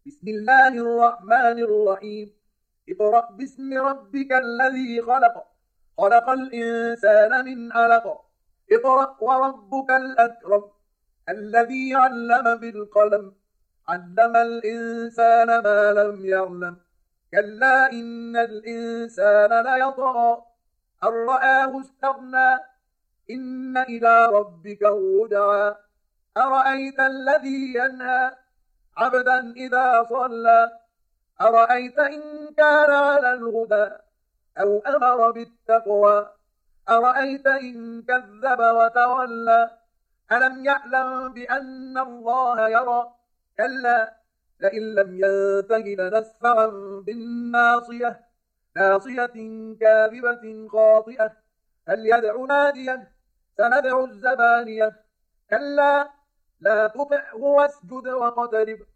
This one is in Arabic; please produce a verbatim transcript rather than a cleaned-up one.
بسم الله الرحمن الرحيم. اقرأ باسم ربك الذي خلق خلق الإنسان من علق. اقرأ وربك الأكرم الذي علم بالقلم علم الإنسان ما لم يعلم. كلا إن الإنسان ليطغى أن رآه استغنى إن إلى ربك الرجعى. أرأيت الذي ينهى عبدا إذا صلى أرأيت إن كان على الهدى أو أمر بالتقوى أرأيت إن كذب وتولى ألم يعلم بأن الله يرى كلا لئن لم ينته لنسفعا بالناصية ناصية كاذبة خاطئة فليدع ناديه سندع الزبانية كلا لا تطعه واسجد واقترب